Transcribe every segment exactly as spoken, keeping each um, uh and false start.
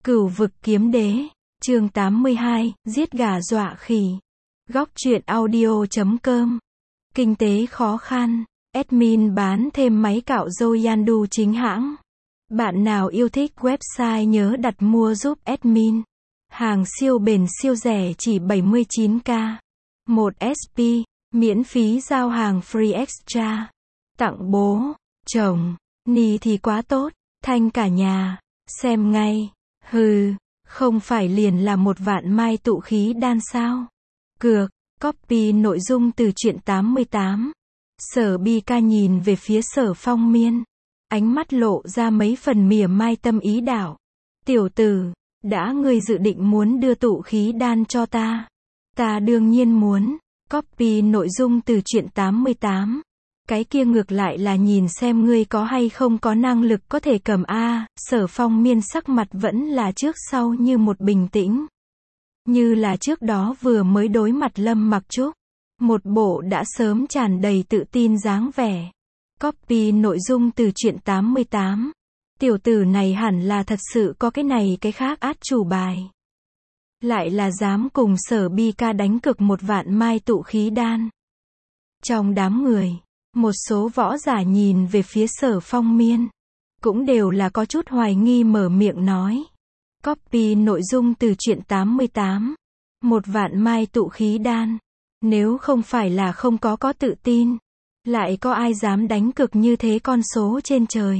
Cửu vực kiếm đế, chương tám mươi hai, giết gà dọa khỉ. Góc truyện audio chấm com. Kinh tế khó khăn, admin bán thêm máy cạo râu Yandu chính hãng. Bạn nào yêu thích website nhớ đặt mua giúp admin. Hàng siêu bền siêu rẻ chỉ bảy mươi chín k. một ét pê, miễn phí giao hàng free extra. Tặng bố, chồng, ni thì quá tốt, thanh cả nhà, xem ngay. Hừ, không phải liền là một vạn mai tụ khí đan sao? Cược, copy nội dung từ truyện tám mươi tám. Sở Bi Ca nhìn về phía Sở Phong Miên, ánh mắt lộ ra mấy phần mỉa mai tâm ý đạo. Tiểu tử, đã ngươi dự định muốn đưa tụ khí đan cho ta? Ta đương nhiên muốn. Copy nội dung từ truyện tám mươi tám. Cái kia ngược lại là nhìn xem ngươi có hay không có năng lực có thể cầm a. Sở Phong Miên sắc mặt vẫn là trước sau như một bình tĩnh. Như là trước đó vừa mới đối mặt Lâm Mặc Trúc. Một bộ đã sớm tràn đầy tự tin dáng vẻ. Copy nội dung từ truyện tám mươi tám. Tiểu tử này hẳn là thật sự có cái này cái khác át chủ bài. Lại là dám cùng Sở Bi Ca đánh cược một vạn mai tụ khí đan. Trong đám người, một số võ giả nhìn về phía Sở Phong Miên, cũng đều là có chút hoài nghi mở miệng nói. Copy nội dung từ truyện tám mươi tám. Một vạn mai tụ khí đan. Nếu không phải là không có có tự tin, lại có ai dám đánh cược như thế con số trên trời.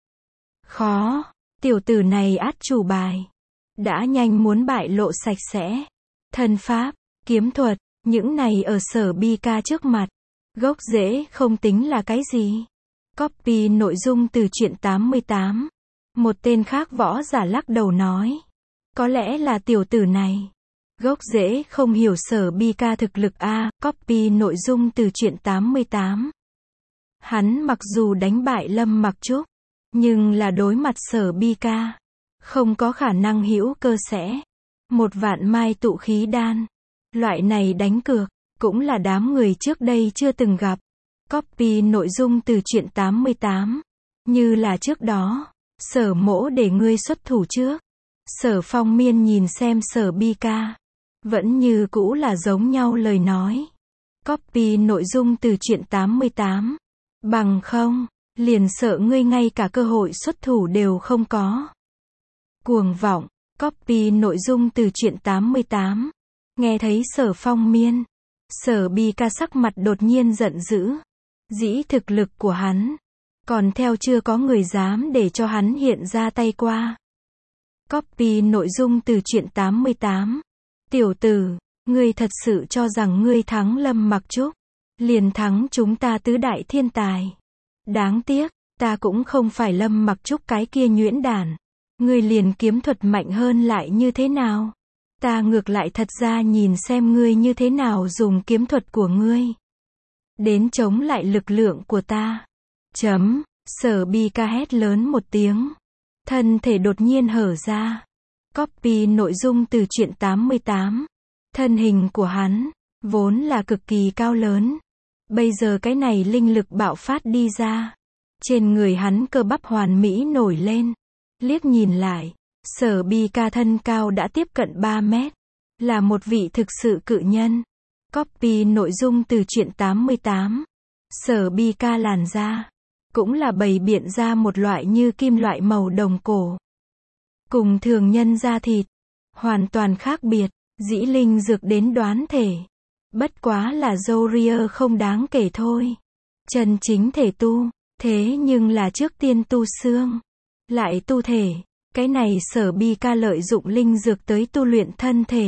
Khó, tiểu tử này át chủ bài. Đã nhanh muốn bại lộ sạch sẽ. Thân pháp, kiếm thuật, những này ở Sở Bi Ca trước mặt. Gốc rễ không tính là cái gì. Copy nội dung từ truyện tám mươi tám. Một tên khác võ giả lắc đầu nói. Có lẽ là tiểu tử này. Gốc rễ không hiểu Sở Bi Ca thực lực a. Copy nội dung từ truyện tám mươi tám. Hắn mặc dù đánh bại Lâm Mặc Trúc, nhưng là đối mặt Sở Bi Ca, không có khả năng hữu cơ sẽ. Một vạn mai tụ khí đan. Loại này đánh cược, cũng là đám người trước đây chưa từng gặp. Copy nội dung từ truyện tám mươi tám. Như là trước đó, Sở Mỗ để ngươi xuất thủ trước. Sở Phong Miên nhìn xem Sở Bi Ca, vẫn như cũ là giống nhau lời nói. Copy nội dung từ truyện tám mươi tám. Bằng không, liền sợ ngươi ngay cả cơ hội xuất thủ đều không có. Cuồng vọng. Copy nội dung từ truyện tám mươi tám. Nghe thấy Sở Phong Miên, Sở Bi Ca sắc mặt đột nhiên giận dữ. Dĩ thực lực của hắn, còn theo chưa có người dám để cho hắn hiện ra tay qua. Copy nội dung từ truyện tám mươi tám. Tiểu tử, ngươi thật sự cho rằng ngươi thắng Lâm Mặc Trúc, liền thắng chúng ta tứ đại thiên tài. Đáng tiếc, ta cũng không phải Lâm Mặc Trúc cái kia nhuyễn đản. Ngươi liền kiếm thuật mạnh hơn lại như thế nào? Ta ngược lại thật ra nhìn xem ngươi như thế nào dùng kiếm thuật của ngươi đến chống lại lực lượng của ta. Chấm. Sở Bi Ca hét lớn một tiếng, thân thể đột nhiên hở ra. Copy nội dung từ truyện tám mươi tám. Thân hình của hắn vốn là cực kỳ cao lớn, bây giờ cái này linh lực bạo phát đi ra, trên người hắn cơ bắp hoàn mỹ nổi lên. Liếc nhìn lại, Sở Bi Ca thân cao đã tiếp cận ba mét, là một vị thực sự cự nhân. Copy nội dung từ truyện tám mươi tám. Sở Bi Ca làn da cũng là bày biện ra một loại như kim loại màu đồng cổ, cùng thường nhân da thịt hoàn toàn khác biệt. Dĩ linh dược đến đoán thể, bất quá là râu ria không đáng kể thôi. Chân chính thể tu, thế nhưng là trước tiên tu xương, lại tu thể. Cái này Sở Bi Ca lợi dụng linh dược tới tu luyện thân thể,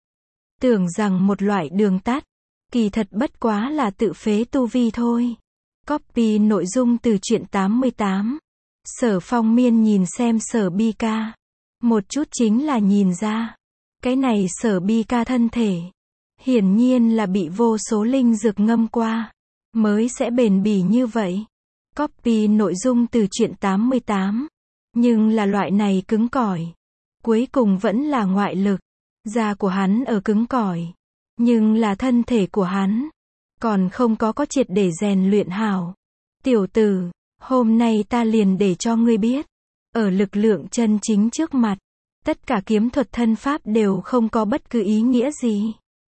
tưởng rằng một loại đường tắt, kỳ thật bất quá là tự phế tu vi thôi. Copy nội dung từ truyện tám mươi tám. Sở Phong Miên nhìn xem Sở Bi Ca, một chút chính là nhìn ra, cái này Sở Bi Ca thân thể, hiển nhiên là bị vô số linh dược ngâm qua, mới sẽ bền bỉ như vậy. Copy nội dung từ truyện tám mươi tám. Nhưng là loại này cứng cỏi, cuối cùng vẫn là ngoại lực. Da của hắn ở cứng cỏi, nhưng là thân thể của hắn còn không có có triệt để rèn luyện hảo. Tiểu tử, hôm nay ta liền để cho ngươi biết, ở lực lượng chân chính trước mặt, Tất cả kiếm thuật thân pháp đều không có bất cứ ý nghĩa gì.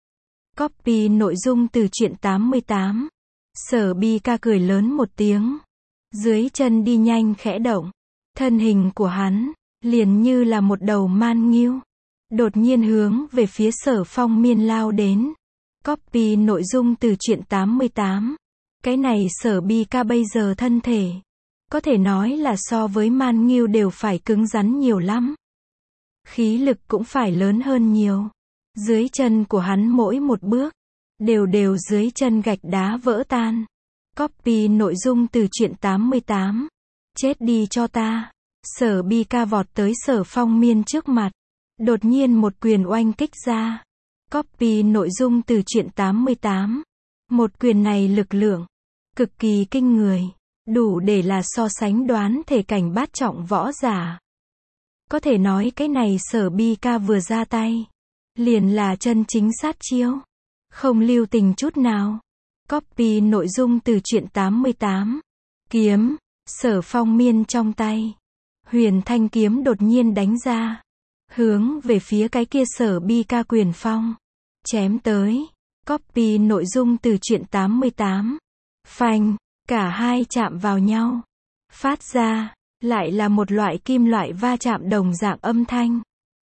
Copy nội dung từ truyện tám mươi tám. Sở Bi Ca cười lớn một tiếng. Dưới chân đi nhanh khẽ động. Thân hình của hắn, liền như là một đầu man ngưu. Đột nhiên hướng về phía Sở Phong Miên lao đến. Copy nội dung từ truyện tám mươi tám. Cái này Sở Bi Ca bây giờ thân thể, có thể nói là so với man ngưu đều phải cứng rắn nhiều lắm. Khí lực cũng phải lớn hơn nhiều. Dưới chân của hắn mỗi một bước, đều đều dưới chân gạch đá vỡ tan. Copy nội dung từ truyện tám mươi tám. Chết đi cho ta. Sở Bi Ca vọt tới Sở Phong Miên trước mặt. Đột nhiên một quyền oanh kích ra. Copy nội dung từ truyện tám mươi tám. Một quyền này lực lượng cực kỳ kinh người, đủ để là so sánh đoán thể cảnh bát trọng võ giả. Có thể nói cái này Sở Bi Ca vừa ra tay, liền là chân chính sát chiêu, không lưu tình chút nào. Copy nội dung từ truyện tám mươi tám. Kiếm, Sở Phong Miên trong tay. Huyền thanh kiếm đột nhiên đánh ra. Hướng về phía cái kia Sở Bi Ca quyền phong. Chém tới. Copy nội dung từ truyện tám mươi tám. Phanh, cả hai chạm vào nhau. Phát ra, lại là một loại kim loại va chạm đồng dạng âm thanh.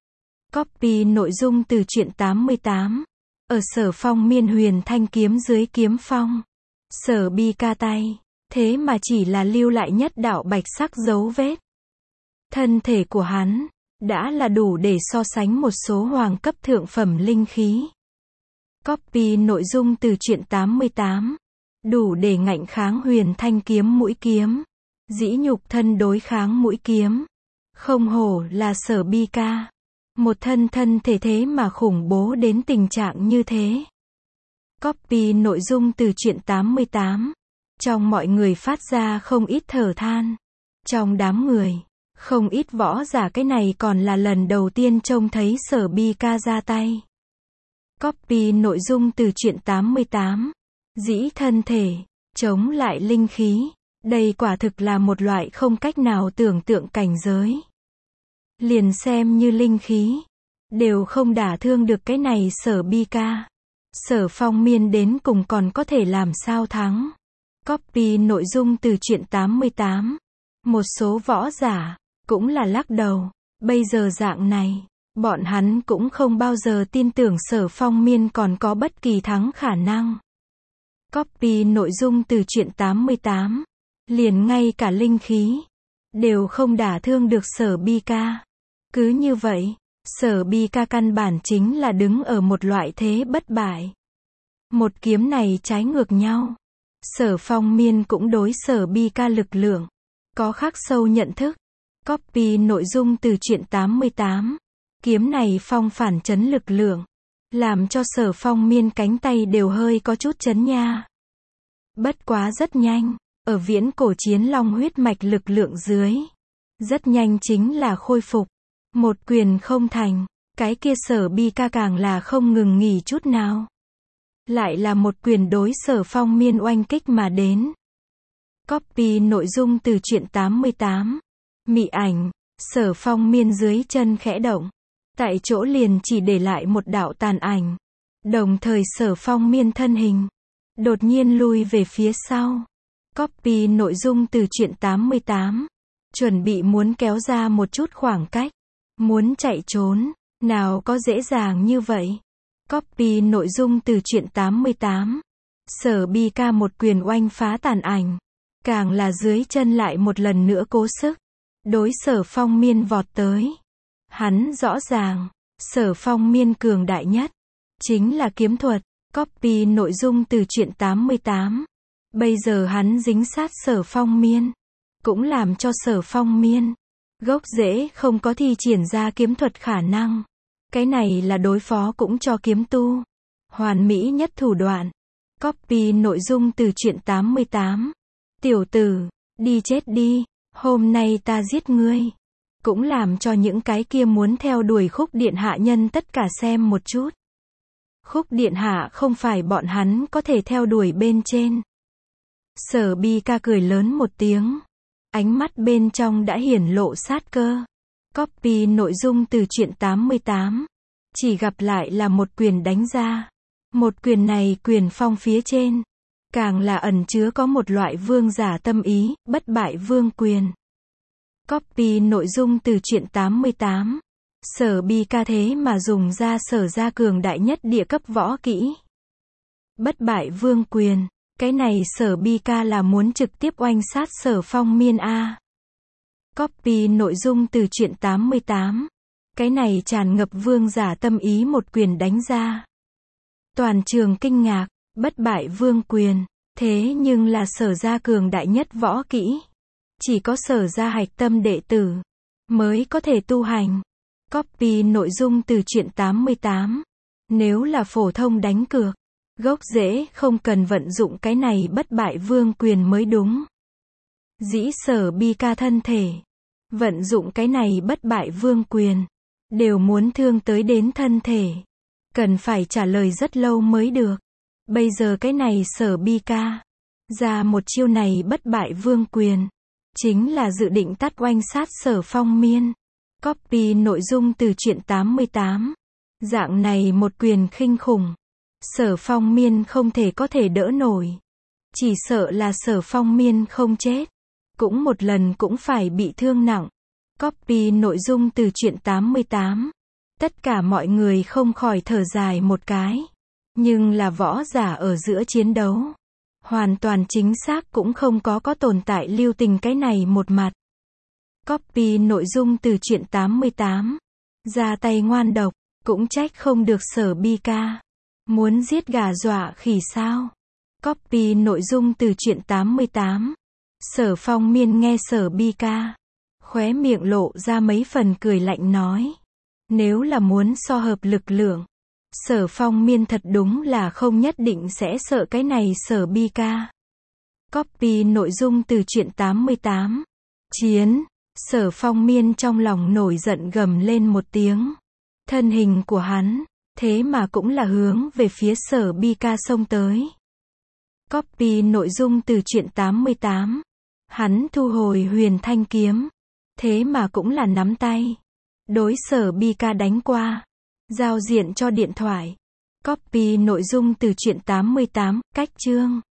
Copy nội dung từ truyện tám mươi tám. Ở Sở Phong Miên huyền thanh kiếm dưới kiếm phong. Sở Bi Ca tay, thế mà chỉ là lưu lại nhất đạo bạch sắc dấu vết. Thân thể của hắn, đã là đủ để so sánh một số hoàng cấp thượng phẩm linh khí. Copy nội dung từ truyện tám mươi tám. Đủ để ngạnh kháng huyền thanh kiếm mũi kiếm. Dĩ nhục thân đối kháng mũi kiếm. Không hổ là Sở Bi Ca. Một thân thân thể thế mà khủng bố đến tình trạng như thế. Copy nội dung từ truyện tám mươi tám. Trong mọi người phát ra không ít thở than. Trong đám người, không ít võ giả cái này còn là lần đầu tiên trông thấy Sở Bi Ca ra tay. Copy nội dung từ truyện tám mươi tám. Dĩ thân thể, chống lại linh khí. Đây quả thực là một loại không cách nào tưởng tượng cảnh giới. Liền xem như linh khí, đều không đả thương được cái này Sở Bi Ca. Sở Phong Miên đến cùng còn có thể làm sao thắng. Copy nội dung từ truyện tám mươi tám. Một số võ giả, cũng là lắc đầu. Bây giờ dạng này, bọn hắn cũng không bao giờ tin tưởng Sở Phong Miên còn có bất kỳ thắng khả năng. Copy nội dung từ truyện tám mươi tám. Liền ngay cả linh khí, đều không đả thương được Sở Bi Ca. Cứ như vậy, Sở Bi Ca căn bản chính là đứng ở một loại thế bất bại. Một kiếm này trái ngược nhau. Sở Phong Miên cũng đối Sở Bi Ca lực lượng, có khắc sâu nhận thức. Copy nội dung từ truyện tám mươi tám. Kiếm này phong phản chấn lực lượng, làm cho Sở Phong Miên cánh tay đều hơi có chút chấn nha. Bất quá rất nhanh, ở viễn cổ chiến long huyết mạch lực lượng dưới, rất nhanh chính là khôi phục. Một quyền không thành, cái kia Sở Bi Ca càng là không ngừng nghỉ chút nào. Lại là một quyền đối Sở Phong Miên oanh kích mà đến. Copy nội dung từ truyện tám mươi tám. Mị ảnh, Sở Phong Miên dưới chân khẽ động. Tại chỗ liền chỉ để lại một đạo tàn ảnh. Đồng thời Sở Phong Miên thân hình, đột nhiên lui về phía sau. Copy nội dung từ truyện tám mươi tám. Chuẩn bị muốn kéo ra một chút khoảng cách. Muốn chạy trốn, nào có dễ dàng như vậy. Copy nội dung từ truyện tám mươi tám. Sở Bi Ca một quyền oanh phá tàn ảnh. Càng là dưới chân lại một lần nữa cố sức. Đối Sở Phong Miên vọt tới. Hắn rõ ràng, Sở Phong Miên cường đại nhất, chính là kiếm thuật. Copy nội dung từ truyện tám mươi tám. Bây giờ hắn dính sát Sở Phong Miên, cũng làm cho Sở Phong Miên, gốc rễ không có thi triển ra kiếm thuật khả năng. Cái này là đối phó cũng cho kiếm tu. Hoàn mỹ nhất thủ đoạn. Copy nội dung từ truyện tám mươi tám. Tiểu tử, đi chết đi, hôm nay ta giết ngươi. Cũng làm cho những cái kia muốn theo đuổi Khúc Điện Hạ nhân tất cả xem một chút. Khúc Điện Hạ không phải bọn hắn có thể theo đuổi bên trên. Sở Bi Ca cười lớn một tiếng. Ánh mắt bên trong đã hiển lộ sát cơ. Copy nội dung từ truyện tám mươi tám. Chỉ gặp lại là một quyền đánh ra. Một quyền này quyền phong phía trên. Càng là ẩn chứa có một loại vương giả tâm ý, bất bại vương quyền. Copy nội dung từ truyện tám mươi tám. Sở bi ca thế mà dùng ra sở ra cường đại nhất địa cấp võ kỹ. Bất bại vương quyền. Cái này sở bi ca là muốn trực tiếp oanh sát sở phong miên A. Copy nội dung từ truyện tám mươi tám. Cái này tràn ngập vương giả tâm ý một quyền đánh ra. Toàn trường kinh ngạc, bất bại vương quyền. Thế nhưng là sở ra cường đại nhất võ kỹ. Chỉ có sở ra hạch tâm đệ tử mới có thể tu hành. Copy nội dung từ truyện tám mươi tám. Nếu là phổ thông đánh cược, gốc rễ không cần vận dụng cái này bất bại vương quyền mới đúng. Dĩ sở bi ca thân thể, vận dụng cái này bất bại vương quyền, đều muốn thương tới đến thân thể. Cần phải trả lời rất lâu mới được. Bây giờ cái này sở bi ca, ra một chiêu này bất bại vương quyền, chính là dự định tắt oanh sát sở phong miên. Copy nội dung từ truyện tám mươi tám. Dạng này một quyền khinh khủng. Sở phong miên không thể có thể đỡ nổi. Chỉ sợ là sở phong miên không chết. Cũng một lần cũng phải bị thương nặng. Copy nội dung từ truyện tám mươi tám. Tất cả mọi người không khỏi thở dài một cái. Nhưng là võ giả ở giữa chiến đấu. Hoàn toàn chính xác cũng không có có tồn tại lưu tình cái này một mặt. Copy nội dung từ truyện tám mươi tám. Ra tay ngoan độc, cũng trách không được sở bi ca. Muốn giết gà dọa khỉ sao? Copy nội dung từ truyện tám mươi tám. Sở phong miên nghe sở bi ca. Khóe miệng lộ ra mấy phần cười lạnh nói. Nếu là muốn so hợp lực lượng, sở phong miên thật đúng là không nhất định sẽ sợ cái này sở bi ca. Copy nội dung từ truyện tám mươi tám. Chiến. Sở phong miên trong lòng nổi giận gầm lên một tiếng. Thân hình của hắn, thế mà cũng là hướng về phía sở bi ca xông tới. Copy nội dung từ truyện tám mươi tám. Hắn thu hồi huyền thanh kiếm. Thế mà cũng là nắm tay. Đối sở bi ca đánh qua. Giao diện cho điện thoại. Copy nội dung từ truyện tám mươi tám, cách chương.